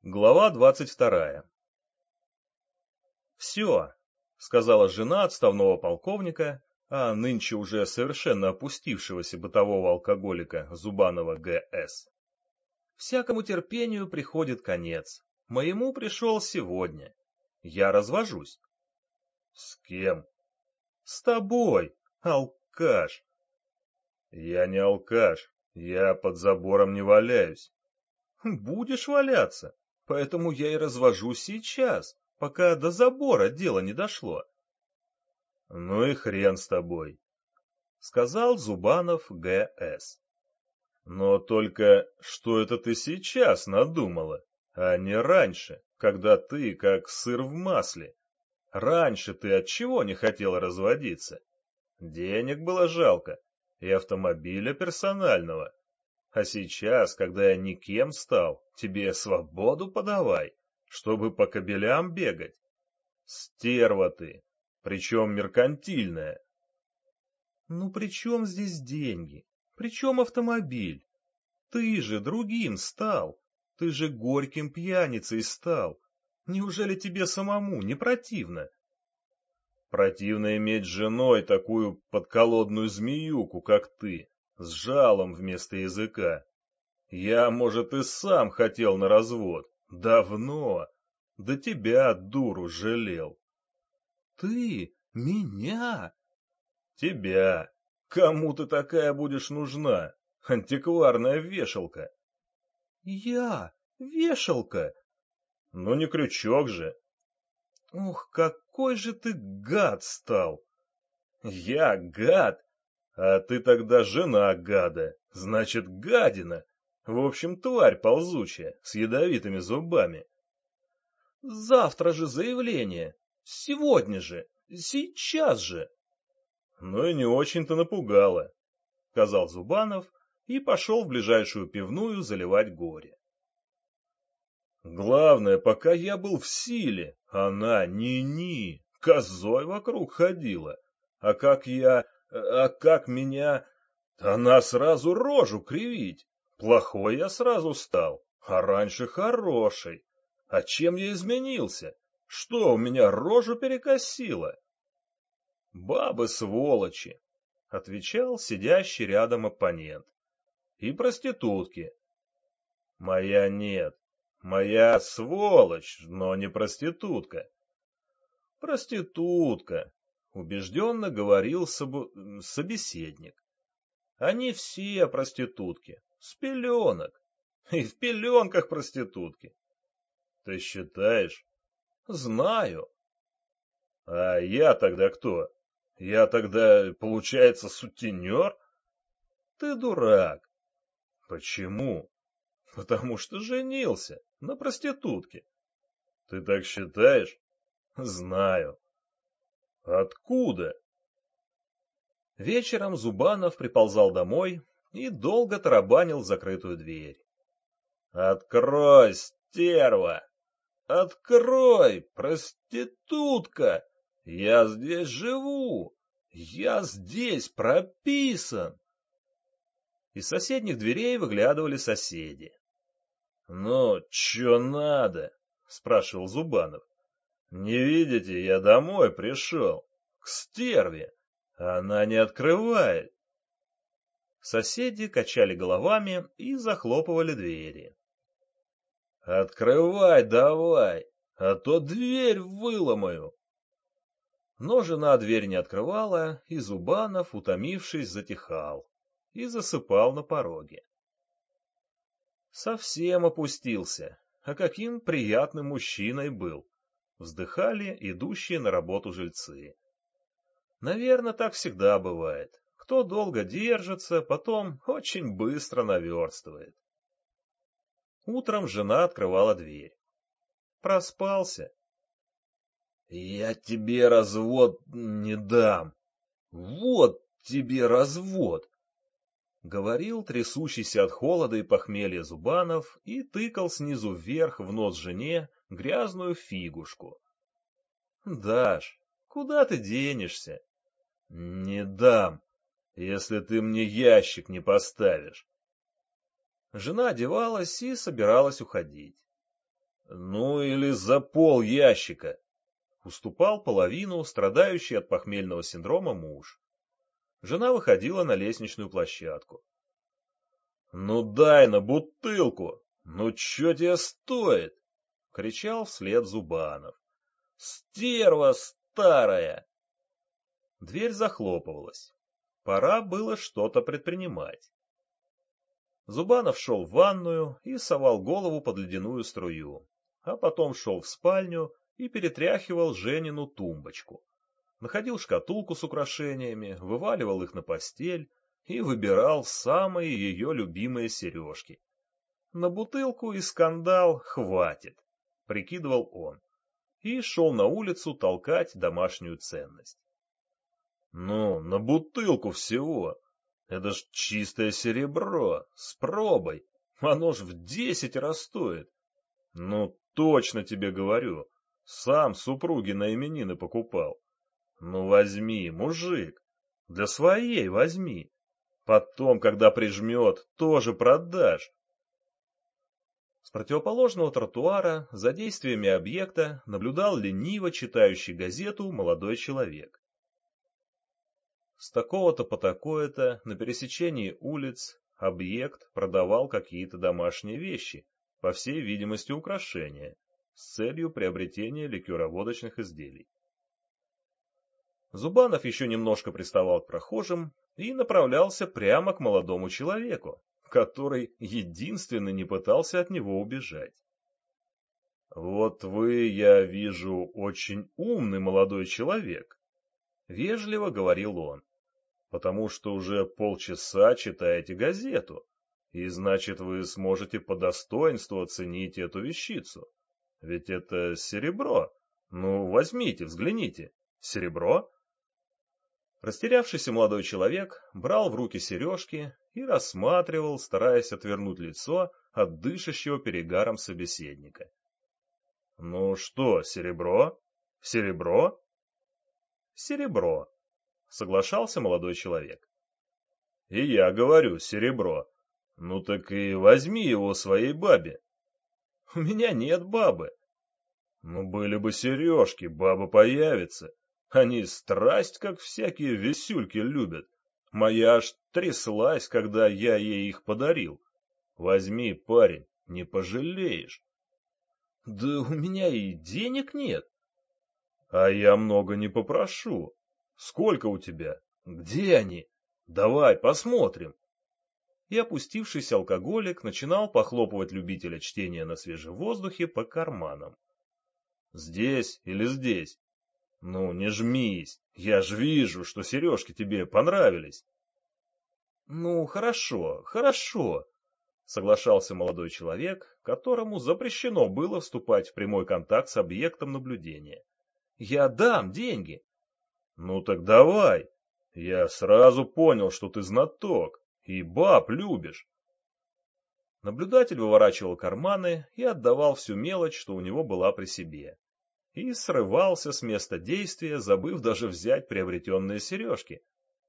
Глава 22. «Все», — сказала жена отставного полковника, а нынче уже совершенно опустившегося бытового алкоголика Зубанова Г.С. «Всякому терпению приходит конец. Моему пришел сегодня. Я развожусь». «С кем?» «С тобой, алкаш». «Я не алкаш, я под забором не валяюсь». «Будешь валяться, поэтому я и развожусь сейчас, пока до забора дело не дошло». «Ну и хрен с тобой», — сказал Зубанов Г.С. «Но только что это ты сейчас надумала, а не раньше, когда ты как сыр в масле? Раньше ты от чего не хотела разводиться? Денег было жалко и автомобиля персонального. А сейчас, когда я никем стал, тебе свободу подавай, чтобы по кабелям бегать. Стерва ты, причем меркантильная». «Ну при чем здесь деньги? При чем автомобиль? Ты же другим стал. Ты же горьким пьяницей стал. Неужели тебе самому не противно?» «Противно иметь женой такую подколодную змеюку, как ты, с жалом вместо языка. Я, может, и сам хотел на развод. Давно. Да тебя, дуру, жалел». «Ты? Меня?» «Тебя. Кому ты такая будешь нужна? Антикварная вешалка». «Я? Вешалка?» «Ну не крючок же». «Ух, какой же ты гад стал!» «Я гад? А ты тогда жена гада. Значит, гадина. В общем, тварь ползучая, с ядовитыми зубами». «Завтра же заявление! Сегодня же! Сейчас же!» «Ну и не очень-то напугала», — сказал Зубанов и пошел в ближайшую пивную заливать горе. «Главное, пока я был в силе, она ни-ни, козой вокруг ходила. А как меня... Она сразу рожу кривить. Плохой я сразу стал, а раньше хороший. А чем я изменился? Что у меня рожу перекосило?» «Бабы сволочи!» — отвечал сидящий рядом оппонент. «И проститутки». «Моя нет. Моя сволочь, но не проститутка». «Проститутка», — убежденно говорил собеседник. «Они все проститутки, с пеленок. И в пеленках проститутки». «Ты считаешь?» «Знаю». «А я тогда кто? Я тогда, получается, сутенер?» «Ты дурак». «Почему?» «Потому что женился на проститутке». «Ты так считаешь?» «Знаю». «Откуда?» Вечером Зубанов приползал домой и долго тарабанил в закрытую дверь. «Открой, стерва! Открой, проститутка! Я здесь живу! Я здесь прописан!» Из соседних дверей выглядывали соседи. «Ну, чё надо?» — спрашивал Зубанов. «Не видите, я домой пришел. К стерве. Она не открывает». Соседи качали головами и захлопывали двери. «Открывай давай, а то дверь выломаю». Но жена дверь не открывала, и Зубанов, утомившись, затихал и засыпал на пороге. Совсем опустился, а каким приятным мужчиной был, вздыхали идущие на работу жильцы. Наверное, так всегда бывает. Кто долго держится, потом очень быстро наверстывает. Утром жена открывала дверь. Проспался. «Я тебе развод не дам. Вот тебе развод!» — говорил трясущийся от холода и похмелья Зубанов и тыкал снизу вверх в нос жене грязную фигушку. — Даш, куда ты денешься? — Не дам, если ты мне ящик не поставишь. Жена одевалась и собиралась уходить. Ну или за пол ящика. Уступал половину страдающий от похмельного синдрома муж. Жена выходила на лестничную площадку. «Ну дай на бутылку! Ну чё тебе стоит?» — кричал вслед Зубанов. «Стерва старая!» Дверь захлопывалась. Пора было что-то предпринимать. Зубанов шел в ванную и совал голову под ледяную струю, а потом шел в спальню и перетряхивал Женину тумбочку. Находил шкатулку с украшениями, вываливал их на постель и выбирал самые ее любимые сережки. На бутылку и скандал хватит, прикидывал он, и шел на улицу толкать домашнюю ценность. Ну, на бутылку всего. Это ж чистое серебро, с пробой. Оно ж в 10 раз стоит. Ну, точно тебе говорю, сам супруге на именины покупал. Ну, возьми, мужик, для своей возьми. Потом, когда прижмет, тоже продашь. С противоположного тротуара за действиями объекта наблюдал лениво читающий газету молодой человек. С такого-то по такое-то на пересечении улиц объект продавал какие-то домашние вещи, по всей видимости украшения, с целью приобретения ликероводочных изделий. Зубанов еще немножко приставал к прохожим и направлялся прямо к молодому человеку, который единственный не пытался от него убежать. «Вот вы, я вижу, очень умный молодой человек», — вежливо говорил он, — «потому что уже полчаса читаете газету, и значит вы сможете по достоинству оценить эту вещицу. Ведь это серебро. Ну, возьмите, взгляните. Серебро?» Растерявшийся молодой человек брал в руки сережки и рассматривал, стараясь отвернуть лицо от дышащего перегаром собеседника. «Ну что, серебро? Серебро?» «Серебро», — соглашался молодой человек. «И я говорю, серебро. Ну так и возьми его своей бабе». «У меня нет бабы». «Ну были бы сережки, баба появится. Они страсть, как всякие висюльки, любят. Моя аж тряслась, когда я ей их подарил. Возьми, парень, не пожалеешь». «Да у меня и денег нет». «А я много не попрошу. Сколько у тебя? Где они? Давай посмотрим». И опустившийся алкоголик начинал похлопывать любителя чтения на свежем воздухе по карманам. «Здесь или здесь? Ну, не жмись, я ж вижу, что сережки тебе понравились». «Ну, хорошо, хорошо», — соглашался молодой человек, которому запрещено было вступать в прямой контакт с объектом наблюдения. «Я дам деньги». «Ну так давай. Я сразу понял, что ты знаток и баб любишь». Наблюдатель выворачивал карманы и отдавал всю мелочь, что у него была при себе. И срывался с места действия, забыв даже взять приобретенные сережки.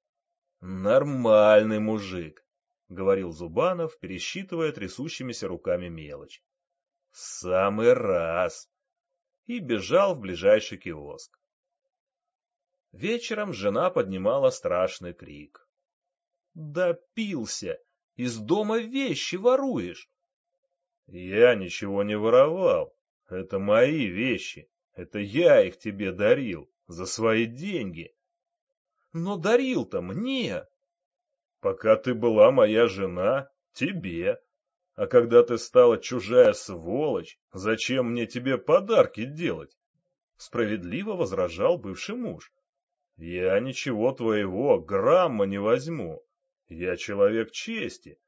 «Нормальный мужик», — говорил Зубанов, пересчитывая трясущимися руками мелочь. «В самый раз!» И бежал в ближайший киоск. Вечером жена поднимала страшный крик. «Допился! Из дома вещи воруешь!» «Я ничего не воровал. Это мои вещи. Это я их тебе дарил. За свои деньги». «Но дарил-то мне!» «Пока ты была моя жена, тебе. А когда ты стала чужая сволочь, зачем мне тебе подарки делать?» Справедливо возражал бывший муж. «Я ничего твоего, грамма не возьму. Я человек чести».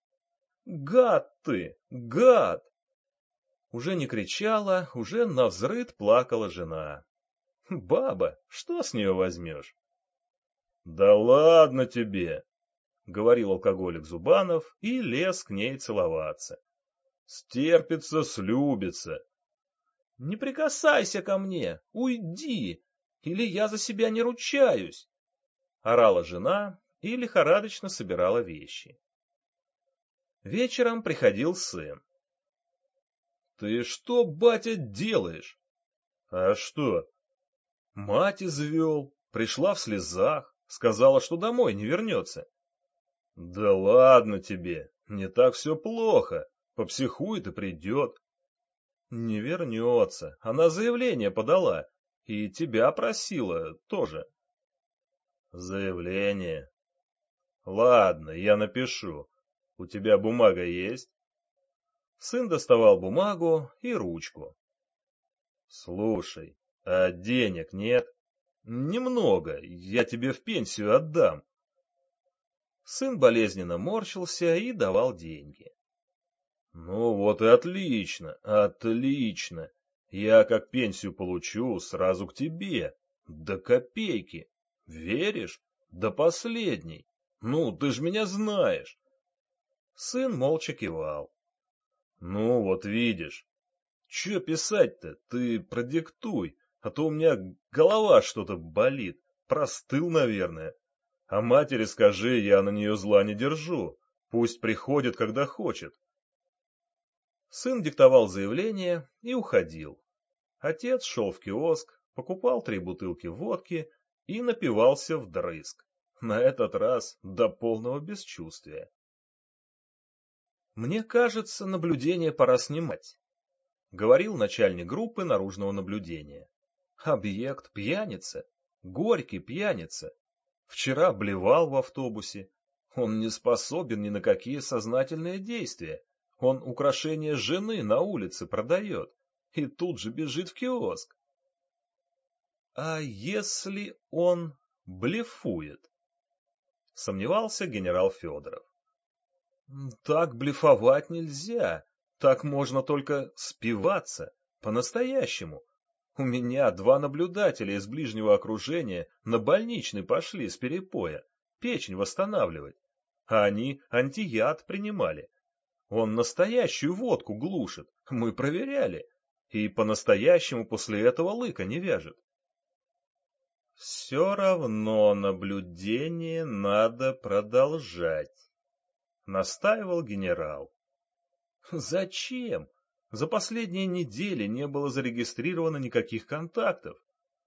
«Гад ты, гад!» Уже не кричала, уже навзрыд плакала жена. «Баба, что с нее возьмешь?» «Да ладно тебе!» — говорил алкоголик Зубанов и лез к ней целоваться. «Стерпится, слюбится». «Не прикасайся ко мне, уйди, или я за себя не ручаюсь!» — орала жена и лихорадочно собирала вещи. Вечером приходил сын. Ты что, батя, делаешь? А что? Мать извел, пришла в слезах, сказала, что домой не вернется. Да ладно тебе, не так все плохо, попсихует и придет. Не вернется, она заявление подала, и тебя просила тоже. Заявление? Ладно, я напишу. У тебя бумага есть? Сын доставал бумагу и ручку. Слушай, а денег нет? Немного, я тебе в пенсию отдам. Сын болезненно морщился и давал деньги. Ну вот и отлично, отлично. Я как пенсию получу, сразу к тебе. До копейки. Веришь? До последней. Ну, ты ж меня знаешь. Сын молча кивал. Ну вот видишь. Че писать-то? Ты продиктуй, а то у меня голова что-то болит. Простыл, наверное. А матери скажи, я на нее зла не держу. Пусть приходит, когда хочет. Сын диктовал заявление и уходил. Отец шел в киоск, покупал 3 бутылки водки и напивался вдрызг. На этот раз до полного бесчувствия. «Мне кажется, наблюдение пора снимать», — говорил начальник группы наружного наблюдения. «Объект пьяница, горький пьяница. Вчера блевал в автобусе. Он не способен ни на какие сознательные действия. Он украшение жены на улице продает и тут же бежит в киоск. А если он блефует? Сомневался генерал Федоров. Так блефовать нельзя. Так можно только спиваться, по-настоящему. У меня 2 наблюдателя из ближнего окружения на больничный пошли с перепоя, печень восстанавливать. А они антияд принимали. Он настоящую водку глушит, мы проверяли. И по-настоящему после этого лыка не вяжет. Все равно наблюдение надо продолжать, настаивал генерал. Зачем? За последние недели не было зарегистрировано никаких контактов.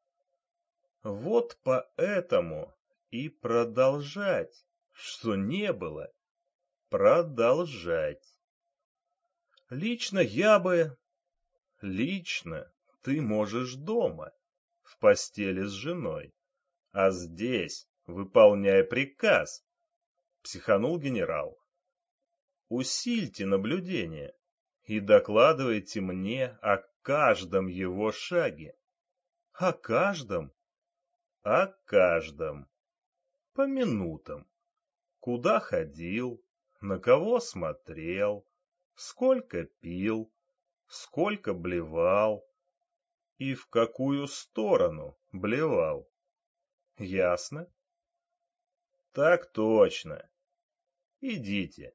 Вот поэтому и продолжать, что не было, продолжать. Лично я бы... Лично ты можешь дома, в постели с женой, а здесь выполняй приказ, психанул генерал. Усильте наблюдение и докладывайте мне о каждом его шаге. О каждом? О каждом. По минутам. Куда ходил, на кого смотрел, сколько пил, сколько блевал и в какую сторону блевал. Ясно? Так точно. Идите.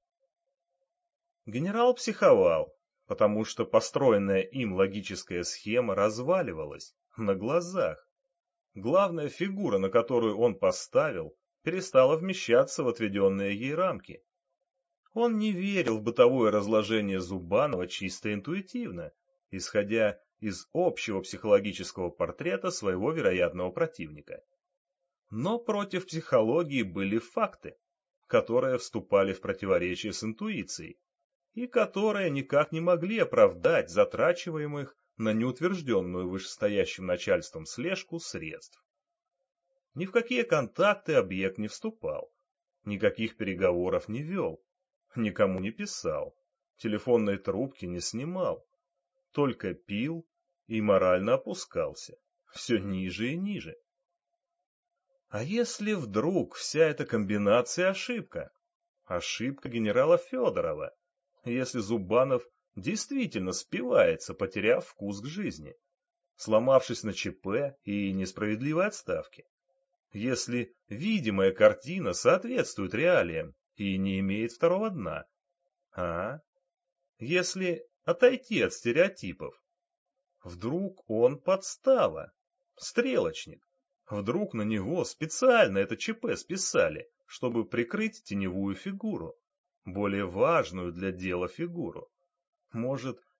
Генерал психовал, потому что построенная им логическая схема разваливалась на глазах. Главная фигура, на которую он поставил, перестала вмещаться в отведенные ей рамки. Он не верил в бытовое разложение Зубанова чисто интуитивно, исходя из общего психологического портрета своего вероятного противника. Но против психологии были факты, которые вступали в противоречие с интуицией, и которые никак не могли оправдать затрачиваемых на неутвержденную вышестоящим начальством слежку средств. Ни в какие контакты объект не вступал, никаких переговоров не вел, никому не писал, телефонной трубки не снимал, только пил и морально опускался, все ниже и ниже. А если вдруг вся эта комбинация ошибка? Ошибка генерала Федорова, если Зубанов действительно спивается, потеряв вкус к жизни, сломавшись на ЧП и несправедливой отставке. Если видимая картина соответствует реалиям и не имеет второго дна. А? Если отойти от стереотипов. Вдруг он подстава, стрелочник. Вдруг на него специально это ЧП списали, чтобы прикрыть теневую фигуру, более важную для дела фигуру. Может,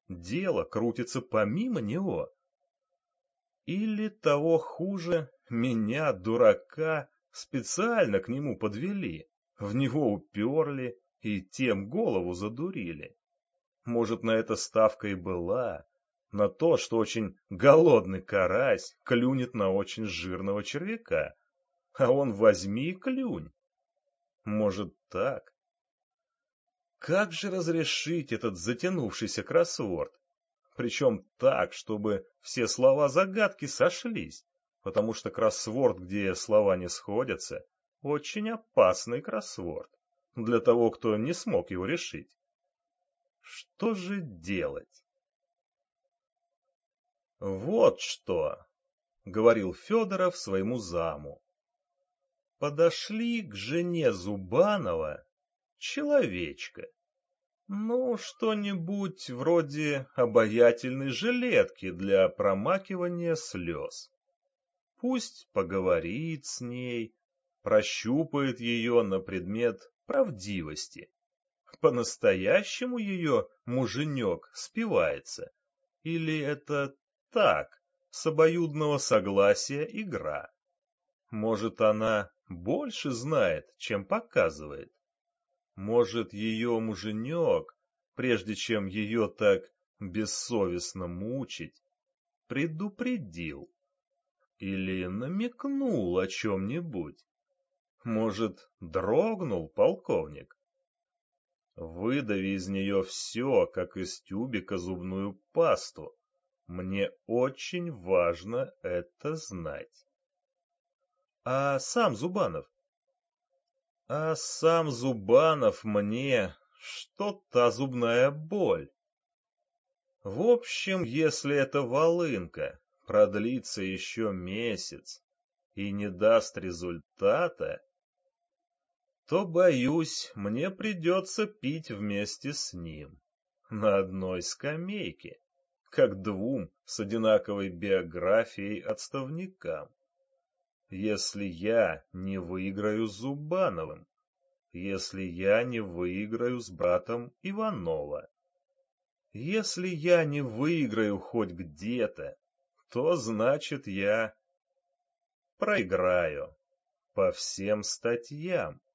дело крутится помимо него. Или того хуже, меня, дурака, специально к нему подвели, в него уперли и тем голову задурили. Может, на это ставка и была, на то, что очень голодный карась клюнет на очень жирного червяка, а он возьми и клюнь. Может, так? Как же разрешить этот затянувшийся кроссворд? Причем так, чтобы все слова загадки сошлись, потому что кроссворд, где слова не сходятся, очень опасный кроссворд для того, кто не смог его решить. Что же делать? Вот что, — говорил Федоров своему заму. Подошли к жене Зубанова человечка. Ну, что-нибудь вроде обаятельной жилетки для промакивания слез. Пусть поговорит с ней, прощупает ее на предмет правдивости. По-настоящему ее муженек спивается? Или это так, с обоюдного согласия игра? Может, она больше знает, чем показывает? Может, ее муженек, прежде чем ее так бессовестно мучить, предупредил или намекнул о чем-нибудь? Может, дрогнул полковник? Выдави из нее все, как из тюбика зубную пасту. Мне очень важно это знать. А сам Зубанов? А сам Зубанов мне, что та зубная боль. В общем, если эта волынка продлится еще месяц и не даст результата, то, боюсь, мне придется пить вместе с ним на одной скамейке, как двум с одинаковой биографией отставникам. Если я не выиграю с Зубановым, если я не выиграю с братом Иванова, если я не выиграю хоть где-то, то значит я проиграю по всем статьям.